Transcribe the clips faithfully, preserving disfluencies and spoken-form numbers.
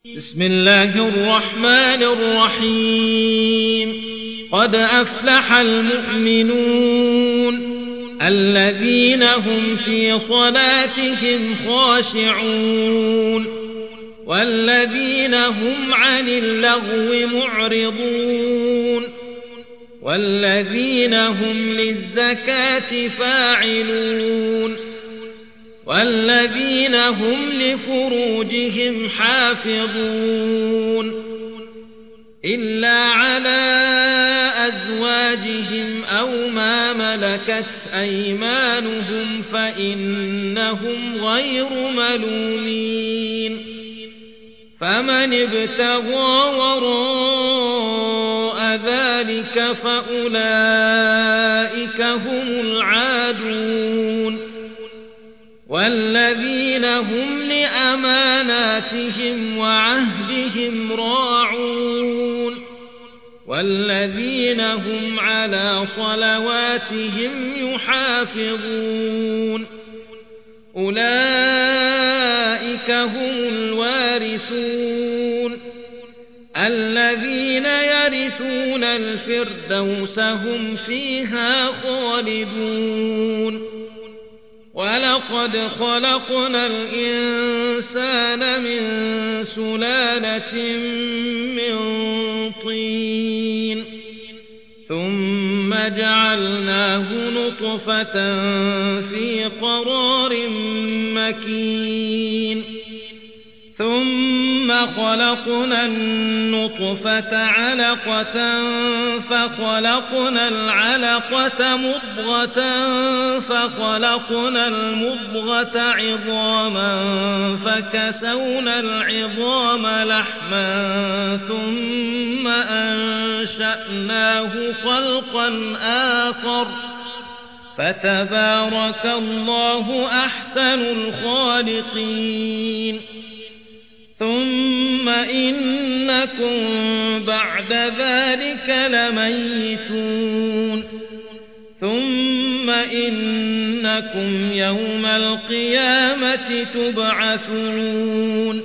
بسم الله الرحمن الرحيم قد أفلح المؤمنون الذين هم في صلاتهم خاشعون والذين هم عن اللغو معرضون والذين هم للزكاة فاعلون والذين هم لفروجهم حافظون إلا على أزواجهم أو ما ملكت أيمانهم فإنهم غير ملومين فمن ابتغى وراء ذلك فأولئك هم العادون والذين هم لأماناتهم وعهدهم راعون والذين هم على صلواتهم يحافظون أولئك هم الوارثون الذين يرثون الفردوس هم فيها خالدون ولقد خلقنا الإنسان من سلالة من طين ثم جعلناه نطفة في قرار مكين ثم خلقنا النطفة علقة فخلقنا العلقة مضغة فخلقنا المضغة عظاما فكسونا العظام لحما ثم أنشأناه خلقا آخر فتبارك الله أحسن الخالقين ثم إنكم بعد ذلك لميتون ثم إنكم يوم القيامة تبعثون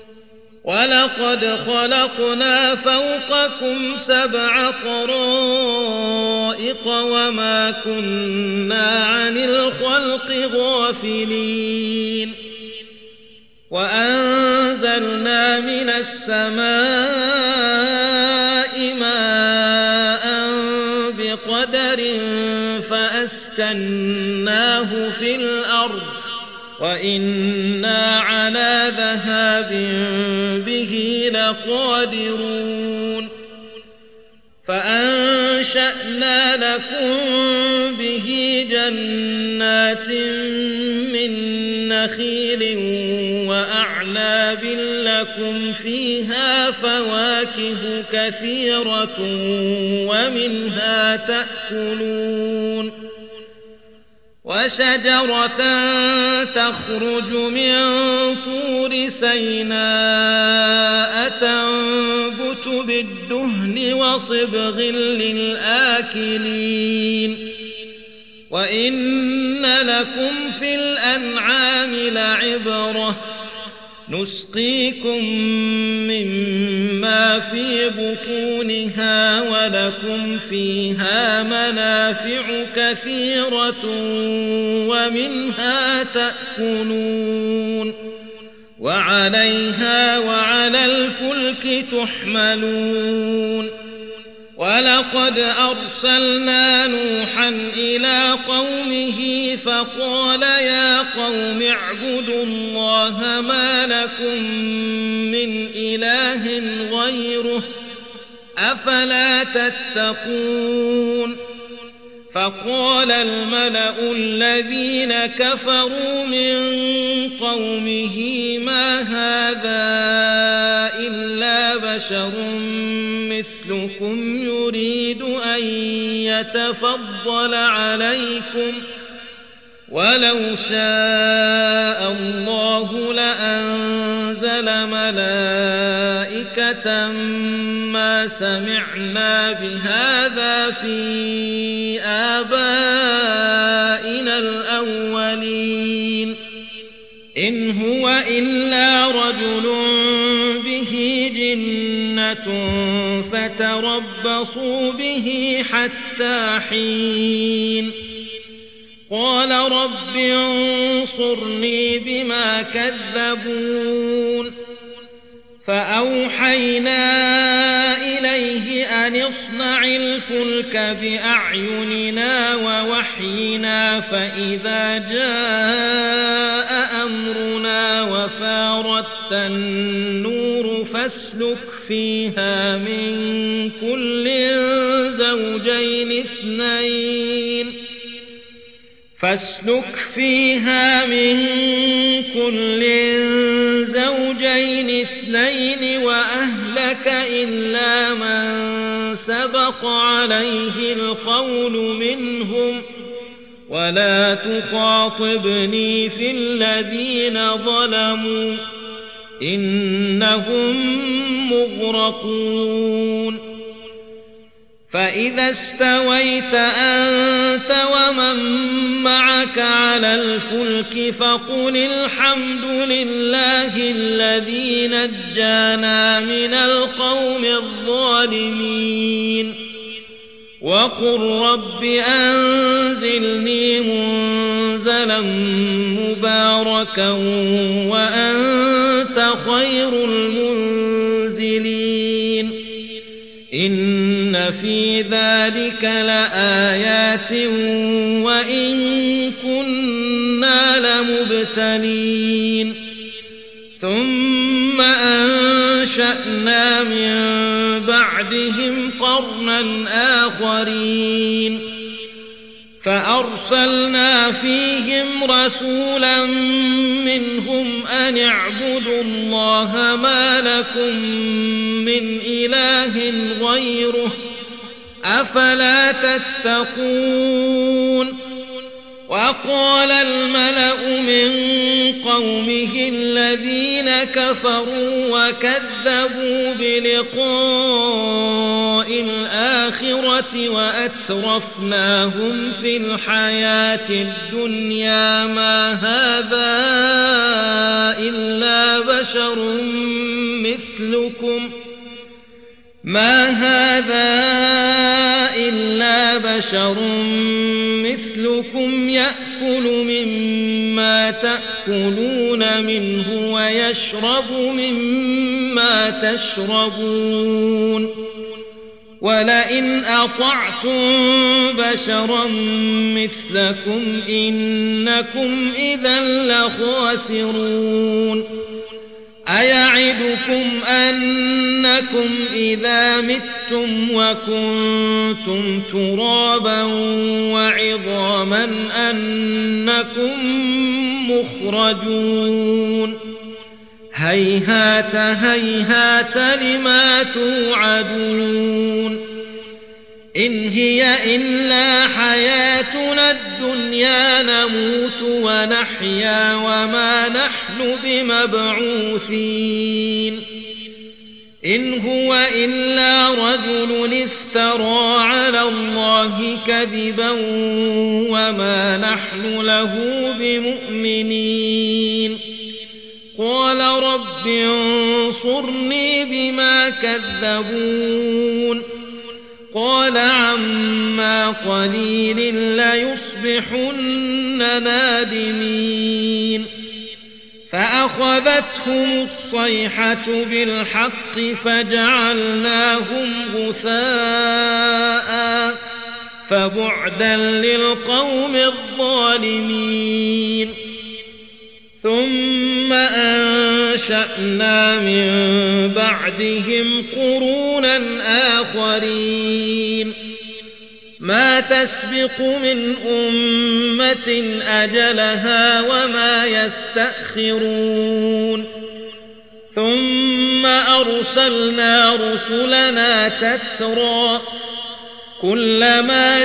ولقد خلقنا فوقكم سبع طرائق وما كنا عن الخلق غافلين وأنزلنا من السماء ماء بقدر فأسكناه في الأرض وإنا على ذهاب به لقادرون فأنشأنا لكم به جنات من نخيل وأعناب لكم فيها فواكه كثيرة ومنها تأكلون وشجرة تخرج من طور سيناء تنبت بالدهن وصبغ للآكلين وإن لكم في الأنعام لعبرة نسقيكم مما في بطونها ولكم فيها منافع كثيرة ومنها تأكلون وعليها وعلى الفلك تحملون ولقد أرسلنا نوحا إلى قومه فقال يا قوم اعبدوا الله ما لكم من إله غيره أفلا تتقون فقال الملأ الذين كفروا من قومه ما هذا إلا بشر مثلكم يريد أن يتفضل عليكم ولو شاء الله لأنزل ملائكة ما سمعنا بهذا في آبائنا الأولين إن هو إلا رجل به جنة فتربصوا به حتى حين قال رب انصرني بما كذبون فأوحينا إليه أن اصنع الفلك بأعيننا ووحينا فإذا جاء أمرنا وفارت النور فاسلك فيها من كل زوجين اثنين فاسلك فيها من كل زوجين اثنين وأهلك إلا من سبق عليه القول منهم ولا تخاطبني في الذين ظلموا إنهم مغرقون فإذا استويت أنت ومن معك على الفلك فقل الحمد لله الذي نجانا من القوم الظالمين وقل رب أنزلني منزلا مباركا وأنت خير المنزلين إن في ذلك لآيات وإن كنا لمبتلين ثم أنشأنا من بعدهم قرنا آخرين فأرسلنا فيهم رسولا منهم أن اعبدوا الله ما لكم من إله غيره أفلا تتقون وقال الملأ من قومه الذين كفروا وكذبوا بلقاء الآخرة وأترفناهم في الحياة الدنيا ما هذا إلا بشر مثلكم ما هذا إلا بشر مثلكم يأكل مما تأكلون منه ويشرب مما تشربون ولئن أطعتم بشرا مثلكم إنكم إذا لخاسرون أيعدكم أنكم إذا متم وكنتم ترابا وعظاما أنكم مخرجون هيهات هيهات لما توعدون إن هي إلا حياتنا الدنيا نموت ونحيا وما نحن بمبعوثين إن هو إلا رجل افترى على الله كذبا وما نحن له بمؤمنين قال رب انصرني بما كذبون قال عما قليل ليصبحن نادمين فأخذتهم الصيحة بالحق فجعلناهم غثاء فبعدا للقوم الظالمين ثم أنشأنا من بعدهم قرونا آخرين ما تسبق من أمة أجلها وما يستأخرون ثم أرسلنا رسلنا تترى كلما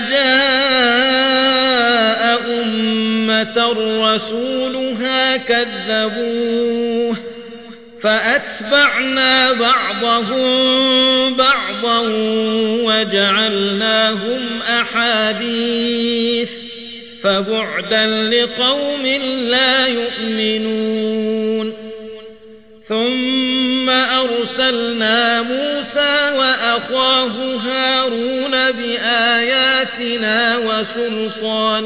جاء أمة رسولها كذبوه فأتبعنا بعضهم بعضا وجعلناهم أحاديث فبعدا لقوم لا يؤمنون ثم أرسلنا موسى وأخاه هارون بآياتنا وسلطان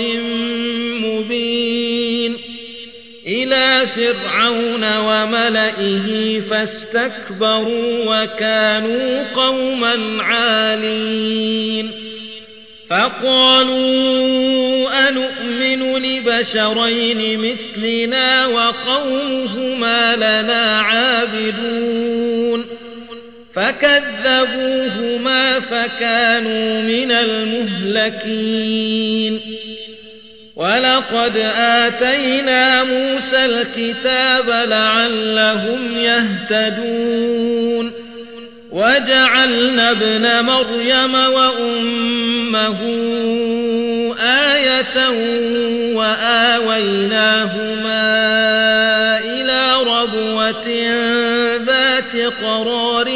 مبين إلى فرعون وملئه فاستكبروا وكانوا قوما عالين فقالوا أنؤمن لبشرين مثلنا وقومهما لنا عابدون فكذبوهما فكانوا من المهلكين ولقد آتينا موسى الكتاب لعلهم يهتدون وجعلنا ابن مريم وأمه آية وآويناهما إلى ربوة ذات قرار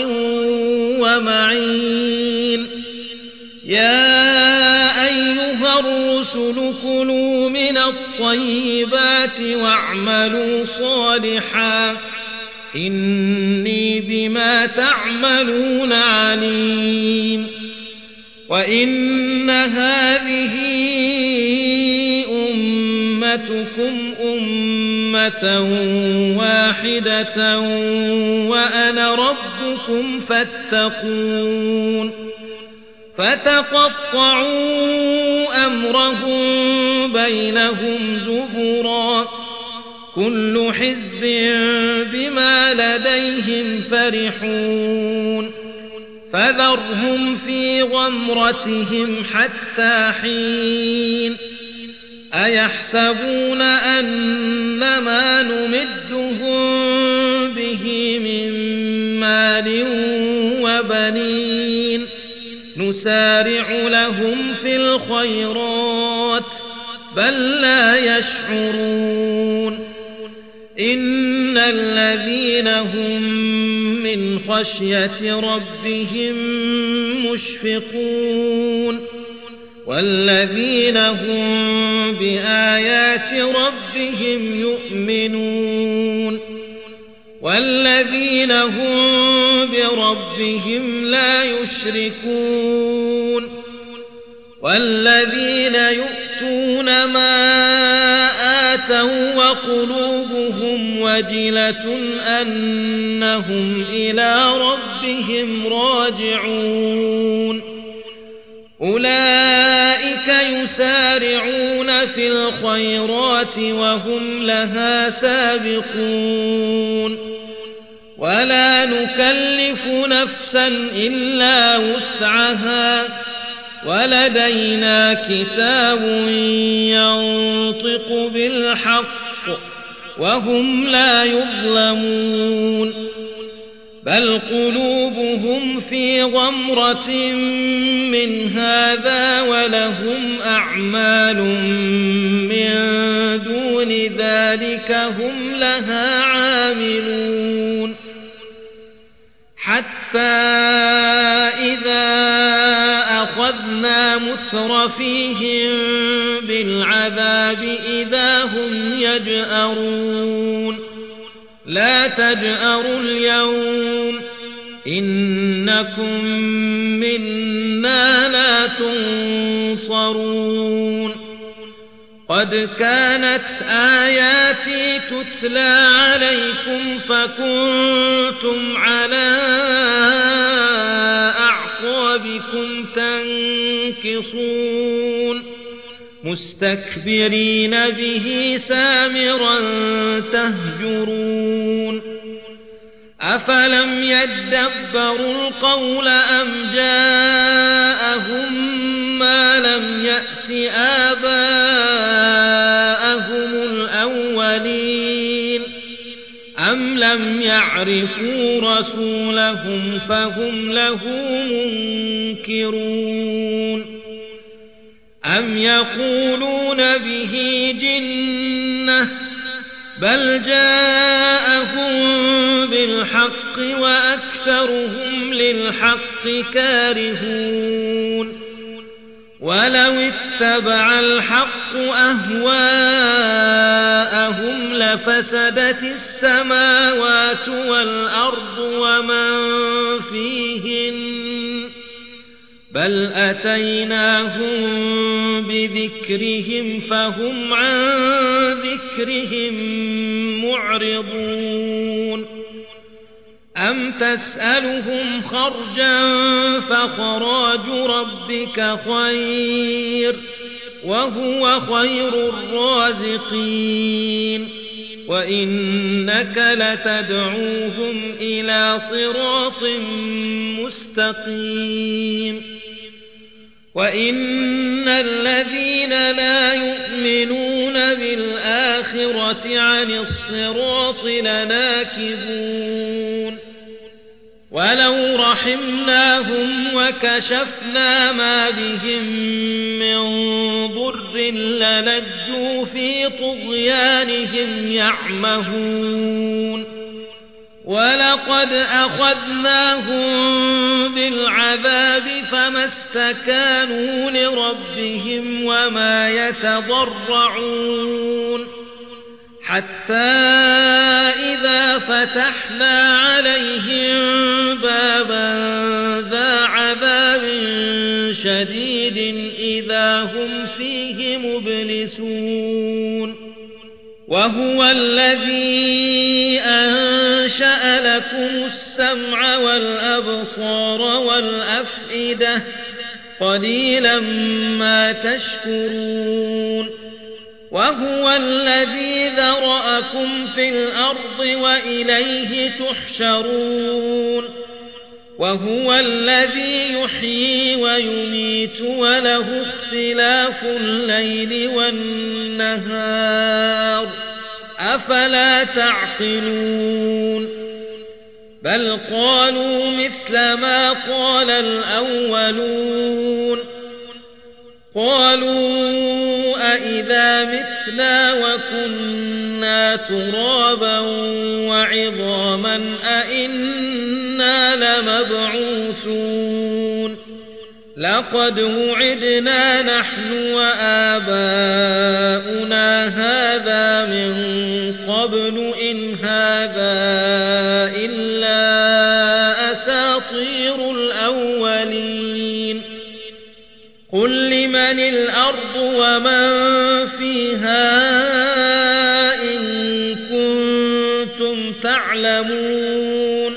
ومعين يا أيها الرسل كلوا من الطيبات واعملوا صالحا إني بما تعملون عليم وإن هذه أمتكم أمة واحدة وأنا ربكم فاتقون فتقطعوا أمرهم بينهم زبرا كل حزب بما لديهم فرحون فذرهم في غمرتهم حتى حين أيحسبون أن ما نمدهم به من مال وبنين نسارع لهم في الخيرات بل لا يشعرون إن الذين هم من خشية ربهم مشفقون والذين هم بآيات ربهم يؤمنون والذين هم بربهم لا يشركون والذين يؤتون ما آتوا وقلوبهم وجلة أنهم إلى ربهم راجعون أولئك يسارعون في الخيرات وهم لها سابقون ولا نكلف نفسا إلا وسعها ولدينا كتاب ينطق بالحق وهم لا يظلمون بل قلوبهم في غمرة من هذا ولهم أعمال من دون ذلك هم لها عاملون حتى إذا أخذنا مترفيهم بالعذاب إذا هم يجأرون لا تجأروا اليوم إنكم منا لا تنصرون قد كانت آياتي تتلى عليكم فكنتم على أعقابكم تنكصون مستكبرين به سامرا تهجرون أفلم يدبروا القول أم جاءهم ما لم يأت آباءهم الأولين أم لم يعرفوا رسولهم فهم له منكرون أم يقولون به جنة بل جاءهم بالحق وأكثرهم للحق كارهون ولو اتبع الحق أهواءهم لفسدت السماوات والأرض ومن فيهن بل أتيناهم بذكرهم فهم عن ذكرهم معرضون أم تسألهم خرجا فخراج ربك خير وهو خير الرازقين وإنك لتدعوهم إلى صراط مستقيم وإن الذين لا يؤمنون بالآخرة عن الصراط لناكبون ولو رحمناهم وكشفنا ما بهم من ضر للجوا في طغيانهم يعمهون ولقد أخذناهم بالعذاب فما استكانوا لربهم وما يتضرعون حتى إذا فتحنا عليهم بابا ذا عذاب شديد إذا هم فيه مبلسون وهو الذي أنشأ لكم السمع والأبصار والأفئدة قليلا ما تشكرون وهو الذي ذرأكم في الأرض وإليه تحشرون وهو الذي يحيي ويميت وله اختلاف الليل والنهار أفلا تعقلون بل قالوا مثل ما قال الأولون قالوا أئذا متنا وكنا ترابا وعظاما أئنا لمبعوثون لقد وعدنا نحن وآباؤنا هذا من قبل إن هذا إلا أساطير الأولين قل لمن الأرض ومن فيها إن كنتم تعلمون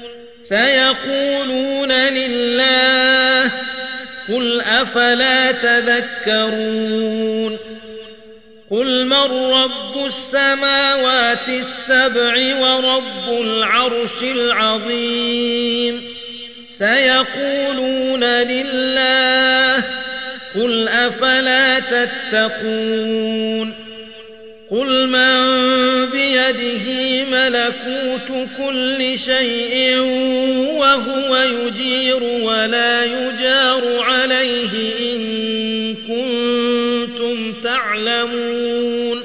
سيقولون لله قل أفلا تذكرون قل من رب السماوات السبع ورب العرش العظيم سيقولون لله قل أفلا تتقون قل من بيده ملكوت كل شيء وهو يجير ولا يجار عليه إن كنتم تعلمون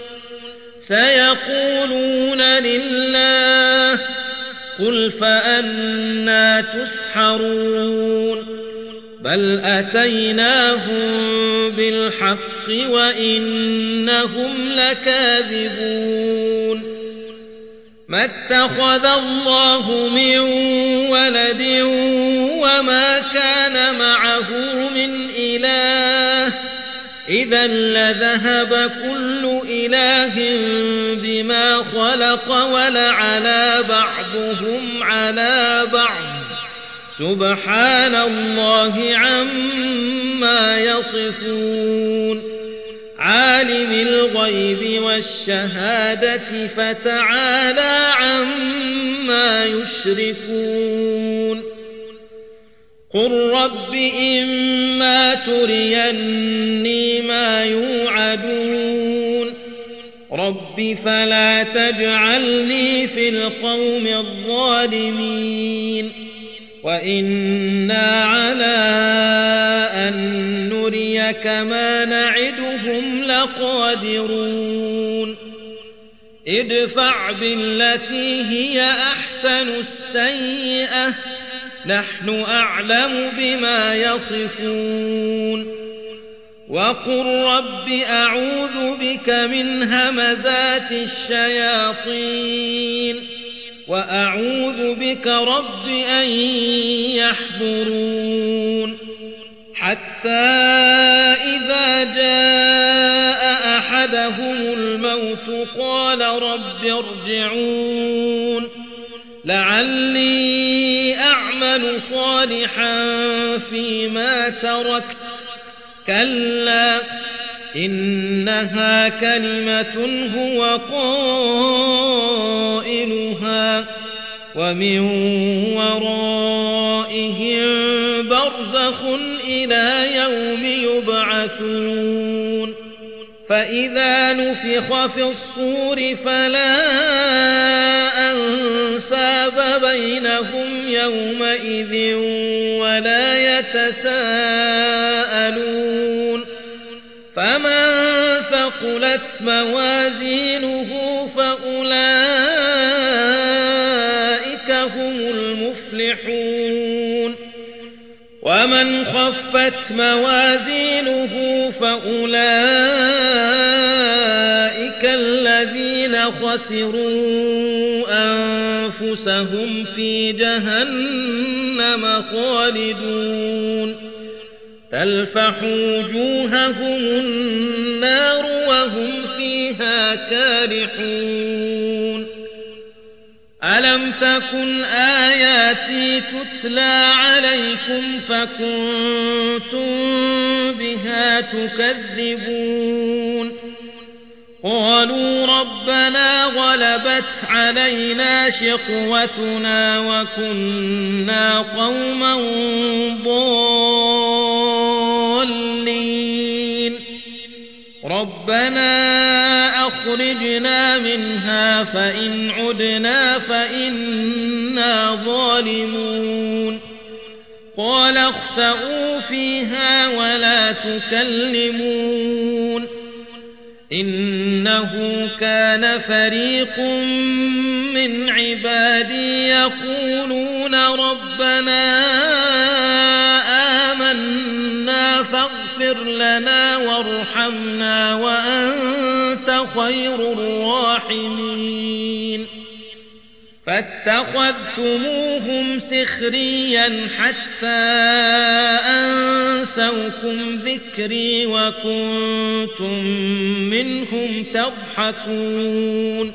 سيقولون لله قل فأنى تسحرون بل أتيناهم بالحق وإنهم لكاذبون ما اتخذ الله من ولد وما كان معه من إله إذا لذهب كل إله بما خلق ولعلى بعضهم على بعض سبحان الله عما يصفون عالم الغيب والشهادة فتعالى عما يشركون قل رب إما تريني ما يوعدون رب فلا تجعلني في القوم الظالمين وإنا على أن نريك ما نعدهم لقادرون ادفع بالتي هي أحسن السيئة نحن أعلم بما يصفون وقل رب أعوذ بك من همزات الشياطين وأعوذ بك رب أن يحضرون حتى إذا جاء أحدهم الموت قال رب ارجعون لعلي أعمل صالحا فيما تركت كلا إنها كلمة هو قائلها ومن ورائهم برزخ إلى يوم يبعثون فإذا نفخ في الصور فلا أنساب بينهم يومئذ ولا يتساءلون فمن ثقلت موازينه فأولئك هم المفلحون ومن خفت موازينه فأولئك الذين خسروا أنفسهم في جهنم خالدون تلفح وجوههم النار وهم فيها كارحون ألم تكن آياتي تتلى عليكم فكنتم بها تكذبون قالوا ربنا غلبت علينا شقوتنا وكنا قوما ضالين ربنا أخرجنا منها فإن عدنا فإنا ظالمون قال اخسئوا فيها ولا تكلمون إنه كان فريق من عبادي يقولون ربنا آمنا فاغفر لنا وارحمنا وأنت خير الراحمين فاتخذتموهم سخريا حتى أنسوكم ذكري وكنتم منهم تضحكون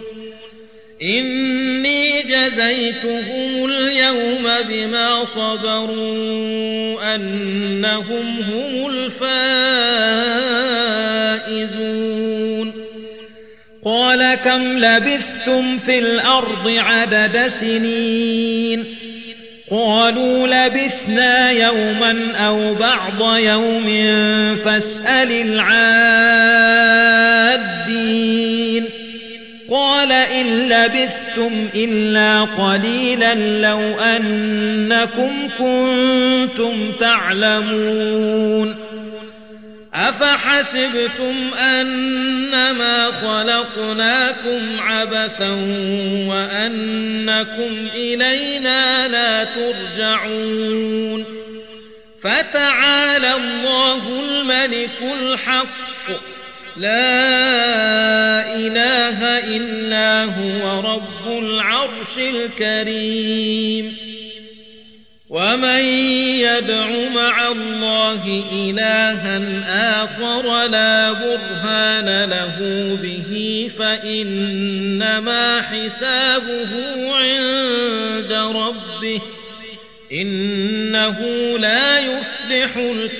إني جزيتهم اليوم بما صبروا أنهم هم الفائزون قال كم لبثتم في الأرض عدد سنين قالوا لبثنا يوما أو بعض يوم فاسأل العادين قال إن لبثتم إلا قليلا لو أنكم كنتم تعلمون أفحسبتم أنما خلقناكم عبثا وأنكم إلينا لا ترجعون فتعالى الله الملك الحق لا إله إلا هو رب العرش الكريم ومن يدع مع الله إلها آخر لا برهان له به فإنما حسابه عند ربه إنه لا يفلح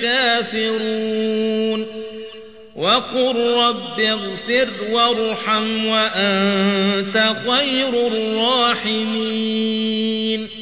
الكافرون وقل رب اغفر وارحم وأنت خير الراحمين